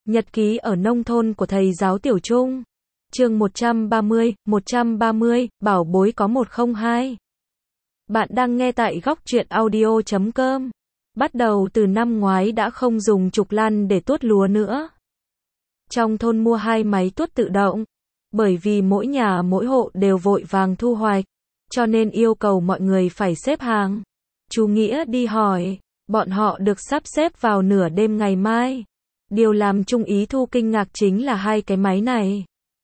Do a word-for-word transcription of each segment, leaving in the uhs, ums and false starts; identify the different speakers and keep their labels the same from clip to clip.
Speaker 1: Nhật ký ở nông thôn của thầy giáo Tiểu Trung. Chương một trăm ba mươi, một trăm ba mươi, bảo bối có một không hai. Bạn đang nghe tại góc truyện audio chấm com. Bắt đầu từ năm ngoái đã không dùng trục lăn để tuốt lúa nữa. Trong thôn mua hai máy tuốt tự động. Bởi vì mỗi nhà mỗi hộ đều vội vàng thu hoạch, cho nên yêu cầu mọi người phải xếp hàng. Chú Nghĩa đi hỏi, bọn họ được sắp xếp vào nửa đêm ngày mai. Điều làm Trung Ý Thu kinh ngạc chính là hai cái máy này.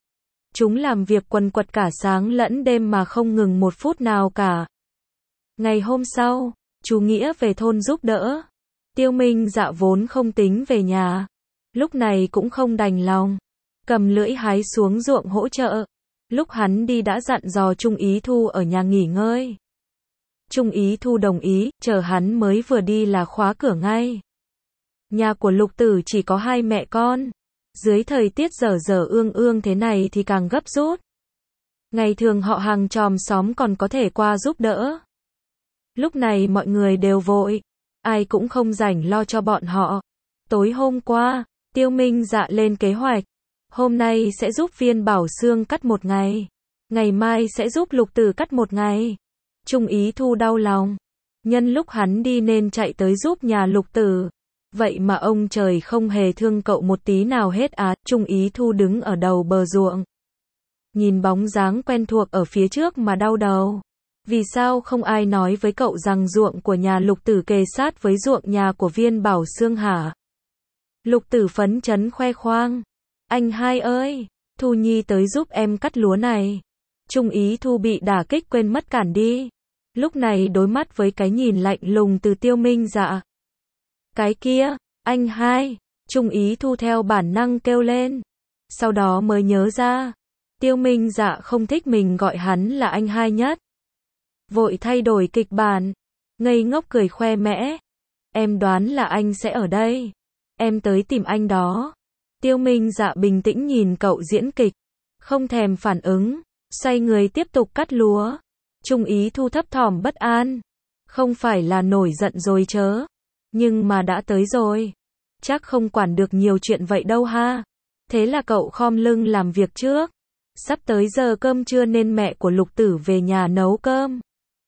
Speaker 1: Chúng làm việc quần quật cả sáng lẫn đêm mà không ngừng một phút nào cả. Ngày hôm sau, chú Nghĩa về thôn giúp đỡ. Tiêu Minh Dạ vốn không tính về nhà, lúc này cũng không đành lòng, cầm lưỡi hái xuống ruộng hỗ trợ. Lúc hắn đi đã dặn dò Trung Ý Thu ở nhà nghỉ ngơi. Trung Ý Thu đồng ý, chờ hắn mới vừa đi là khóa cửa ngay. Nhà của Lục Tử chỉ có hai mẹ con. Dưới thời tiết dở dở ương ương thế này thì càng gấp rút. Ngày thường họ hàng chòm xóm còn có thể qua giúp đỡ. Lúc này mọi người đều vội, ai cũng không rảnh lo cho bọn họ. Tối hôm qua, Tiêu Minh Dạ lên kế hoạch. Hôm nay sẽ giúp Viên Bảo Xương cắt một ngày. Ngày mai sẽ giúp Lục Tử cắt một ngày. Trung Ý Thu đau lòng. Nhân lúc hắn đi nên chạy tới giúp nhà Lục Tử. Vậy mà ông trời không hề thương cậu một tí nào hết á. Trung Ý Thu đứng ở đầu bờ ruộng. Nhìn bóng dáng quen thuộc ở phía trước mà đau đầu. Vì sao không ai nói với cậu rằng ruộng của nhà Lục Tử kề sát với ruộng nhà của Viên Bảo Xương hả? Lục Tử phấn chấn khoe khoang. Anh hai ơi, Thu Nhi tới giúp em cắt lúa này. Trung Ý Thu bị đả kích quên mất cản đi. Lúc này đối mắt với cái nhìn lạnh lùng từ Tiêu Minh Dạ. Cái kia, anh hai, Trung Ý Thu theo bản năng kêu lên. Sau đó mới nhớ ra, Tiêu Minh Dạ không thích mình gọi hắn là anh hai nhất. Vội thay đổi kịch bản, ngây ngốc cười khoe mẽ. Em đoán là anh sẽ ở đây. Em tới tìm anh đó. Tiêu Minh Dạ bình tĩnh nhìn cậu diễn kịch, không thèm phản ứng, xoay người tiếp tục cắt lúa. Trung Ý Thu thấp thỏm bất an. Không phải là nổi giận rồi chớ. Nhưng mà đã tới rồi. Chắc không quản được nhiều chuyện vậy đâu ha. Thế là cậu khom lưng làm việc trước. Sắp tới giờ cơm trưa nên mẹ của Lục Tử về nhà nấu cơm.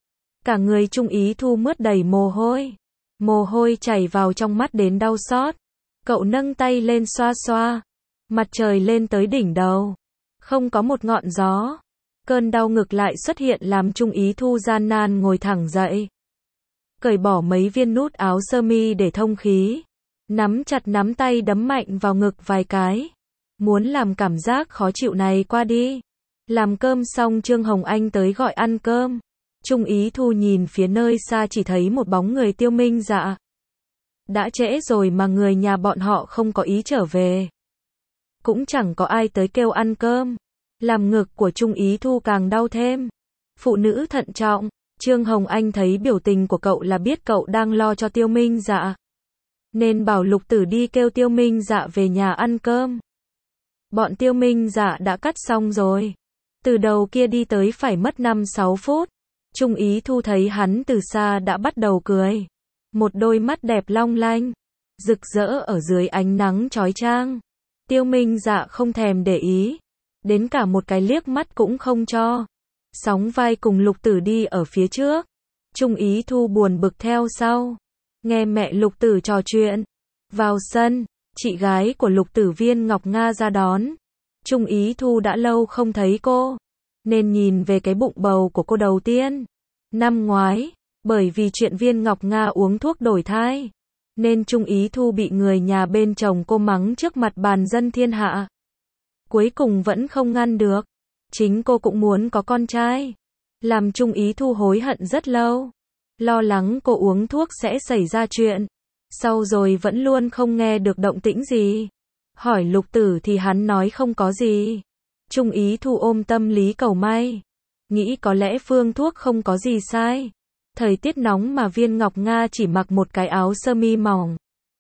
Speaker 1: Cả người Trung Ý Thu mướt đầy mồ hôi. Mồ hôi chảy vào trong mắt đến đau xót. Cậu nâng tay lên xoa xoa. Mặt trời lên tới đỉnh đầu. Không có một ngọn gió. Cơn đau ngực lại xuất hiện làm Trung Ý Thu gian nan ngồi thẳng dậy. Cởi bỏ mấy viên nút áo sơ mi để thông khí. Nắm chặt nắm tay đấm mạnh vào ngực vài cái. Muốn làm cảm giác khó chịu này qua đi. Làm cơm xong Trương Hồng Anh tới gọi ăn cơm. Trung Ý Thu nhìn phía nơi xa chỉ thấy một bóng người Tiêu Minh Dạ. Đã trễ rồi mà người nhà bọn họ không có ý trở về. Cũng chẳng có ai tới kêu ăn cơm. Làm ngực của Trung Ý Thu càng đau thêm. Phụ nữ thận trọng. Trương Hồng Anh thấy biểu tình của cậu là biết cậu đang lo cho Tiêu Minh Dạ. Nên bảo Lục Tử đi kêu Tiêu Minh Dạ về nhà ăn cơm. Bọn Tiêu Minh Dạ đã cắt xong rồi. Từ đầu kia đi tới phải mất năm sáu phút. Trung Ý Thu thấy hắn từ xa đã bắt đầu cười. Một đôi mắt đẹp long lanh, rực rỡ ở dưới ánh nắng chói chang. Tiêu Minh Dạ không thèm để ý. Đến cả một cái liếc mắt cũng không cho. Sóng vai cùng Lục Tử đi ở phía trước. Trung Ý Thu buồn bực theo sau. Nghe mẹ Lục Tử trò chuyện. Vào sân, chị gái của Lục Tử Viên Ngọc Nga ra đón. Trung Ý Thu đã lâu không thấy cô. Nên nhìn về cái bụng bầu của cô đầu tiên. Năm ngoái, bởi vì chuyện Viên Ngọc Nga uống thuốc đổi thai. Nên Trung Ý Thu bị người nhà bên chồng cô mắng trước mặt bàn dân thiên hạ. Cuối cùng vẫn không ngăn được. Chính cô cũng muốn có con trai. Làm Trung Ý Thu hối hận rất lâu. Lo lắng cô uống thuốc sẽ xảy ra chuyện. Sau rồi vẫn luôn không nghe được động tĩnh gì. Hỏi Lục Tử thì hắn nói không có gì. Trung Ý Thu ôm tâm lý cầu may. Nghĩ có lẽ phương thuốc không có gì sai. Thời tiết nóng mà Viên Ngọc Nga chỉ mặc một cái áo sơ mi mỏng.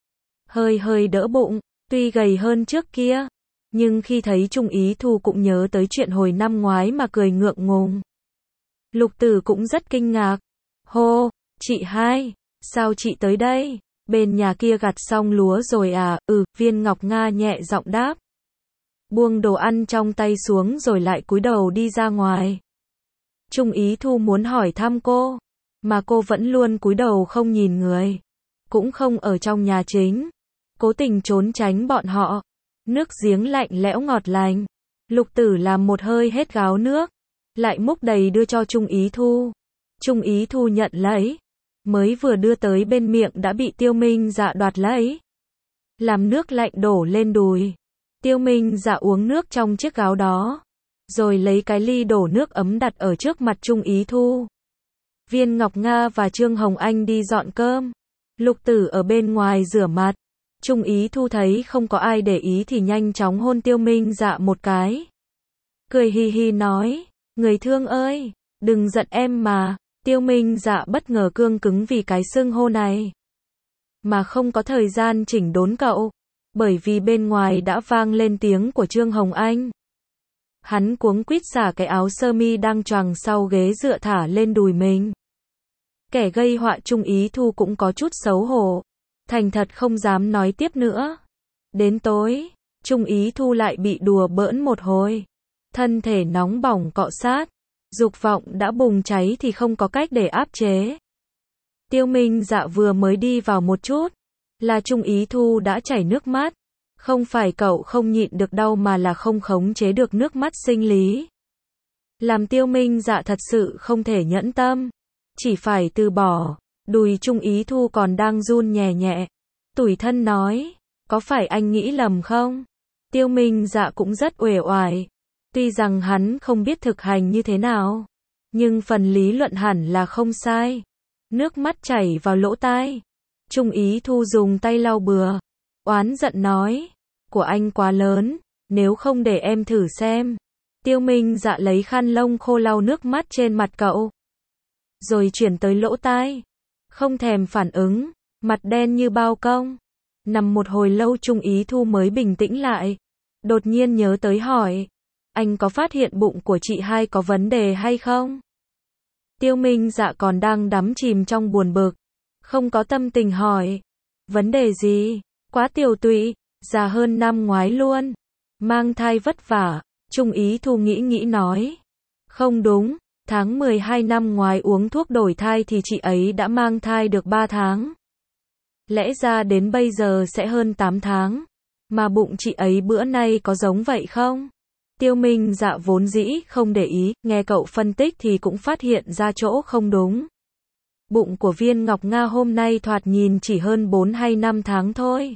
Speaker 1: Hơi hơi đỡ bụng, tuy gầy hơn trước kia. Nhưng khi thấy Trung Ý Thu cũng nhớ tới chuyện hồi năm ngoái mà cười ngượng ngùng. Lục Tử cũng rất kinh ngạc. Hô, chị hai, sao chị tới đây? Bên nhà kia gặt xong lúa rồi à? Ừ, Viên Ngọc Nga nhẹ giọng đáp. Buông đồ ăn trong tay xuống rồi lại cúi đầu đi ra ngoài. Trung Ý Thu muốn hỏi thăm cô, mà cô vẫn luôn cúi đầu không nhìn người, cũng không ở trong nhà chính, cố tình trốn tránh bọn họ. Nước giếng lạnh lẽo ngọt lành. Lục Tử làm một hơi hết gáo nước, lại múc đầy đưa cho Trung Ý Thu. Trung Ý Thu nhận lấy, mới vừa đưa tới bên miệng đã bị Tiêu Minh Dạ đoạt lấy. Làm nước lạnh đổ lên đùi. Tiêu Minh Dạ uống nước trong chiếc gáo đó, rồi lấy cái ly đổ nước ấm đặt ở trước mặt Trung Ý Thu. Viên Ngọc Nga và Trương Hồng Anh đi dọn cơm. Lục Tử ở bên ngoài rửa mặt. Trung Ý Thu thấy không có ai để ý thì nhanh chóng hôn Tiêu Minh Dạ một cái. Cười hi hi nói, người thương ơi, đừng giận em mà. Tiêu Minh Dạ bất ngờ cương cứng vì cái xưng hô này, mà không có thời gian chỉnh đốn cậu, bởi vì bên ngoài đã vang lên tiếng của Trương Hồng Anh. Hắn cuống quýt xả cái áo sơ mi đang choàng sau ghế dựa thả lên đùi mình. Kẻ gây họa Trung Ý Thu cũng có chút xấu hổ, thành thật không dám nói tiếp nữa. Đến tối, Trung Ý Thu lại bị đùa bỡn một hồi. Thân thể nóng bỏng cọ sát, dục vọng đã bùng cháy thì không có cách để áp chế. Tiêu Minh Dạ vừa mới đi vào một chút, là Trung Ý Thu đã chảy nước mắt. Không phải cậu không nhịn được đau mà là không khống chế được nước mắt sinh lý. Làm Tiêu Minh Dạ thật sự không thể nhẫn tâm, chỉ phải từ bỏ. Đùi Trung Ý Thu còn đang run nhẹ nhẹ, tủi thân nói, có phải anh nghĩ lầm không? Tiêu Minh Dạ cũng rất uể oải. Tuy rằng hắn không biết thực hành như thế nào, nhưng phần lý luận hẳn là không sai. Nước mắt chảy vào lỗ tai. Trung Ý Thu dùng tay lau bừa, oán giận nói, của anh quá lớn, nếu không để em thử xem. Tiêu Minh Dạ lấy khăn lông khô lau nước mắt trên mặt cậu, rồi chuyển tới lỗ tai. Không thèm phản ứng, mặt đen như bao công. Nằm một hồi lâu Trung Ý Thu mới bình tĩnh lại. Đột nhiên nhớ tới hỏi, anh có phát hiện bụng của chị hai có vấn đề hay không? Tiêu Minh Dạ còn đang đắm chìm trong buồn bực, không có tâm tình hỏi. Vấn đề gì? Quá tiều tụy, già hơn năm ngoái luôn. Mang thai vất vả. Trung Ý Thu nghĩ nghĩ nói. Không đúng, tháng mười hai năm ngoái uống thuốc đổi thai thì chị ấy đã mang thai được ba tháng. Lẽ ra đến bây giờ sẽ hơn tám tháng. Mà bụng chị ấy bữa nay có giống vậy không? Tiêu Minh Dạ vốn dĩ không để ý, nghe cậu phân tích thì cũng phát hiện ra chỗ không đúng. Bụng của Viên Ngọc Nga hôm nay thoạt nhìn chỉ hơn bốn hay năm tháng thôi.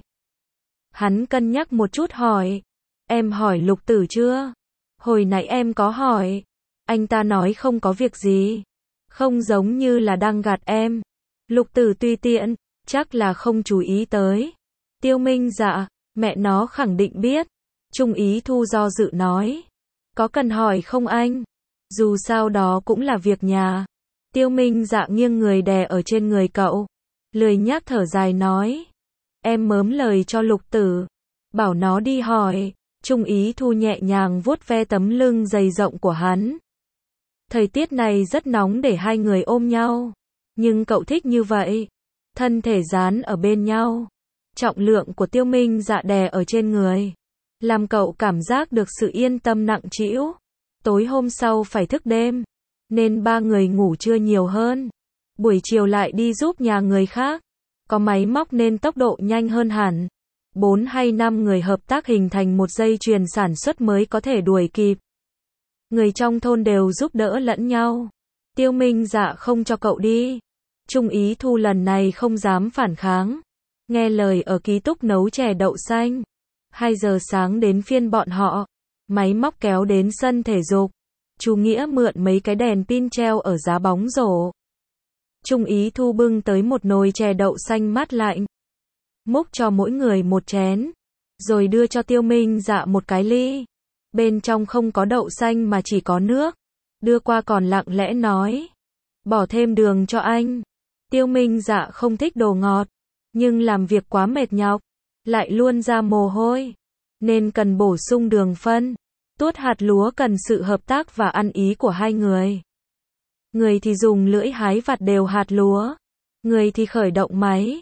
Speaker 1: Hắn cân nhắc một chút hỏi, em hỏi Lục Tử chưa? Hồi nãy em có hỏi, anh ta nói không có việc gì, không giống như là đang gạt em. Lục Tử tùy tiện, chắc là không chú ý tới. Tiêu Minh Dạ, mẹ nó khẳng định biết. Trung Ý Thu do dự nói, có cần hỏi không anh? Dù sao đó cũng là việc nhà. Tiêu Minh Dạ nghiêng người đè ở trên người cậu, lười nhác thở dài nói, em mớm lời cho Lục Tử, bảo nó đi hỏi. Trung Ý Thu nhẹ nhàng vuốt ve tấm lưng dày rộng của hắn. Thời tiết này rất nóng để hai người ôm nhau, nhưng cậu thích như vậy, thân thể dán ở bên nhau. Trọng lượng của Tiêu Minh Dạ đè ở trên người, làm cậu cảm giác được sự yên tâm nặng trĩu. Tối hôm sau phải thức đêm, nên ba người ngủ trưa nhiều hơn. Buổi chiều lại đi giúp nhà người khác, có máy móc nên tốc độ nhanh hơn hẳn. Bốn hay năm người hợp tác hình thành một dây chuyền sản xuất mới có thể đuổi kịp. Người trong thôn đều giúp đỡ lẫn nhau. Tiêu Minh Dạ không cho cậu đi. Trung Ý Thu lần này không dám phản kháng, nghe lời ở ký túc nấu chè đậu xanh. Hai giờ sáng đến phiên bọn họ, máy móc kéo đến sân thể dục. Chú Nghĩa mượn mấy cái đèn pin treo ở giá bóng rổ. Trung Ý Thu bưng tới một nồi chè đậu xanh mát lạnh, múc cho mỗi người một chén, rồi đưa cho Tiêu Minh Dạ một cái ly. Bên trong không có đậu xanh mà chỉ có nước. Đưa qua còn lặng lẽ nói, bỏ thêm đường cho anh. Tiêu Minh Dạ không thích đồ ngọt, nhưng làm việc quá mệt nhọc, lại luôn ra mồ hôi, nên cần bổ sung đường phân. Tuốt hạt lúa cần sự hợp tác và ăn ý của hai người. Người thì dùng lưỡi hái vặt đều hạt lúa, người thì khởi động máy.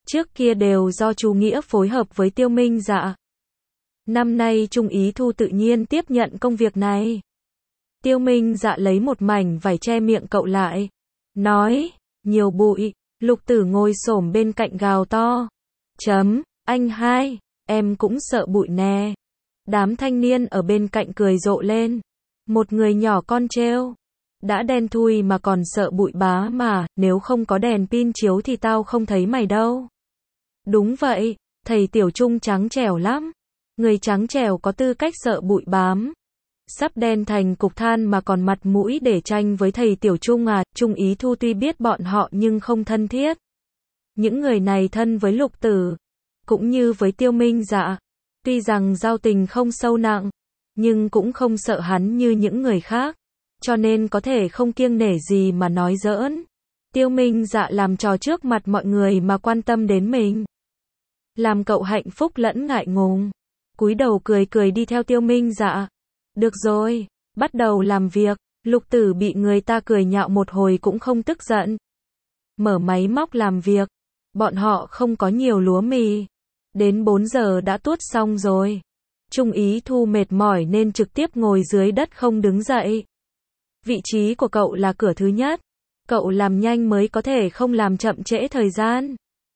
Speaker 1: Trước kia đều do chú Nghĩa phối hợp với Tiêu Minh Dạ. Năm nay Trung Ý Thu tự nhiên tiếp nhận công việc này. Tiêu Minh Dạ lấy một mảnh vải che miệng cậu lại. Nói, nhiều bụi. Lục Tử ngồi xổm bên cạnh gào to. Chấm, anh hai, em cũng sợ bụi nè. Đám thanh niên ở bên cạnh cười rộ lên. Một người nhỏ con trêu. Đã đen thui mà còn sợ bụi bá mà, nếu không có đèn pin chiếu thì tao không thấy mày đâu. Đúng vậy, thầy Tiểu Trung trắng trẻo lắm. Người trắng trẻo có tư cách sợ bụi bám. Sắp đen thành cục than mà còn mặt mũi để tranh với thầy Tiểu Trung à. Trung Ý Thu tuy biết bọn họ nhưng không thân thiết. Những người này thân với Lục Tử, cũng như với Tiêu Minh Dạ. Tuy rằng giao tình không sâu nặng, nhưng cũng không sợ hắn như những người khác. Cho nên có thể không kiêng nể gì mà nói giỡn. Tiêu Minh Dạ làm trò trước mặt mọi người mà quan tâm đến mình. Làm cậu hạnh phúc lẫn ngại ngùng. Cúi đầu cười cười đi theo Tiêu Minh Dạ. Được rồi, bắt đầu làm việc. Lục Tử bị người ta cười nhạo một hồi cũng không tức giận. Mở máy móc làm việc. Bọn họ không có nhiều lúa mì. Đến bốn giờ đã tuốt xong rồi. Trung Ý Thu mệt mỏi nên trực tiếp ngồi dưới đất không đứng dậy. Vị trí của cậu là cửa thứ nhất. Cậu làm nhanh mới có thể không làm chậm trễ thời gian.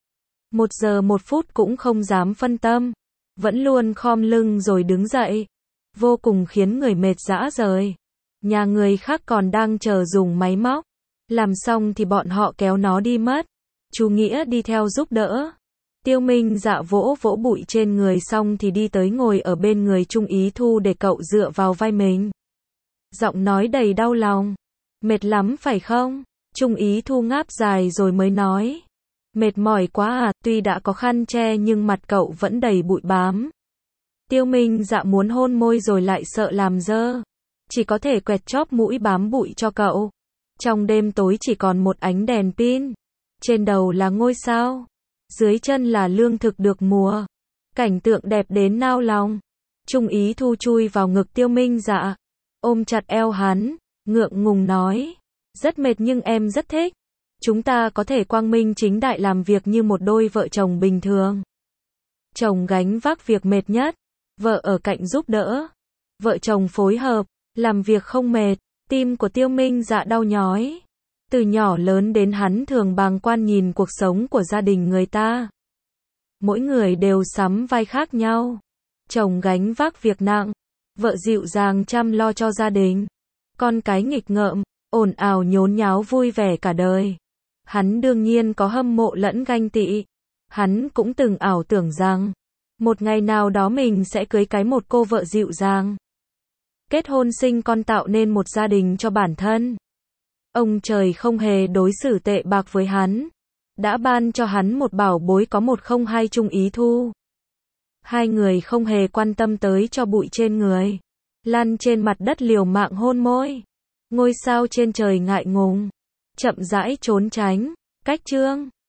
Speaker 1: Một giờ một phút cũng không dám phân tâm. Vẫn luôn khom lưng rồi đứng dậy. Vô cùng khiến người mệt rã rời. Nhà người khác còn đang chờ dùng máy móc. Làm xong thì bọn họ kéo nó đi mất. Chú Nghĩa đi theo giúp đỡ. Tiêu Minh Dạ vỗ vỗ bụi trên người xong thì đi tới ngồi ở bên người Trung Ý Thu để cậu dựa vào vai mình. Giọng nói đầy đau lòng. Mệt lắm phải không? Trung Ý Thu ngáp dài rồi mới nói. Mệt mỏi quá à, tuy đã có khăn che nhưng mặt cậu vẫn đầy bụi bám. Tiêu Minh Dạ muốn hôn môi rồi lại sợ làm dơ. Chỉ có thể quẹt chóp mũi bám bụi cho cậu. Trong đêm tối chỉ còn một ánh đèn pin. Trên đầu là ngôi sao. Dưới chân là lương thực được mùa. Cảnh tượng đẹp đến nao lòng. Trung Ý Thu chui vào ngực Tiêu Minh Dạ. Ôm chặt eo hắn. Ngượng ngùng nói. Rất mệt nhưng em rất thích. Chúng ta có thể quang minh chính đại làm việc như một đôi vợ chồng bình thường. Chồng gánh vác việc mệt nhất. Vợ ở cạnh giúp đỡ. Vợ chồng phối hợp. Làm việc không mệt. Tim của Tiêu Minh Dạ đau nhói. Từ nhỏ lớn đến hắn thường bàng quan nhìn cuộc sống của gia đình người ta. Mỗi người đều sắm vai khác nhau. Chồng gánh vác việc nặng. Vợ dịu dàng chăm lo cho gia đình. Con cái nghịch ngợm, ồn ào nhốn nháo vui vẻ cả đời. Hắn đương nhiên có hâm mộ lẫn ganh tị. Hắn cũng từng ảo tưởng rằng một ngày nào đó mình sẽ cưới cái một cô vợ dịu dàng. Kết hôn sinh con tạo nên một gia đình cho bản thân. Ông trời không hề đối xử tệ bạc với hắn. Đã ban cho hắn một bảo bối có một không hai Trung Ý Thu. Hai người không hề quan tâm tới cho bụi trên người. Lăn trên mặt đất liều mạng hôn môi. Ngôi sao trên trời ngại ngùng. Chậm rãi trốn tránh. Cách chương.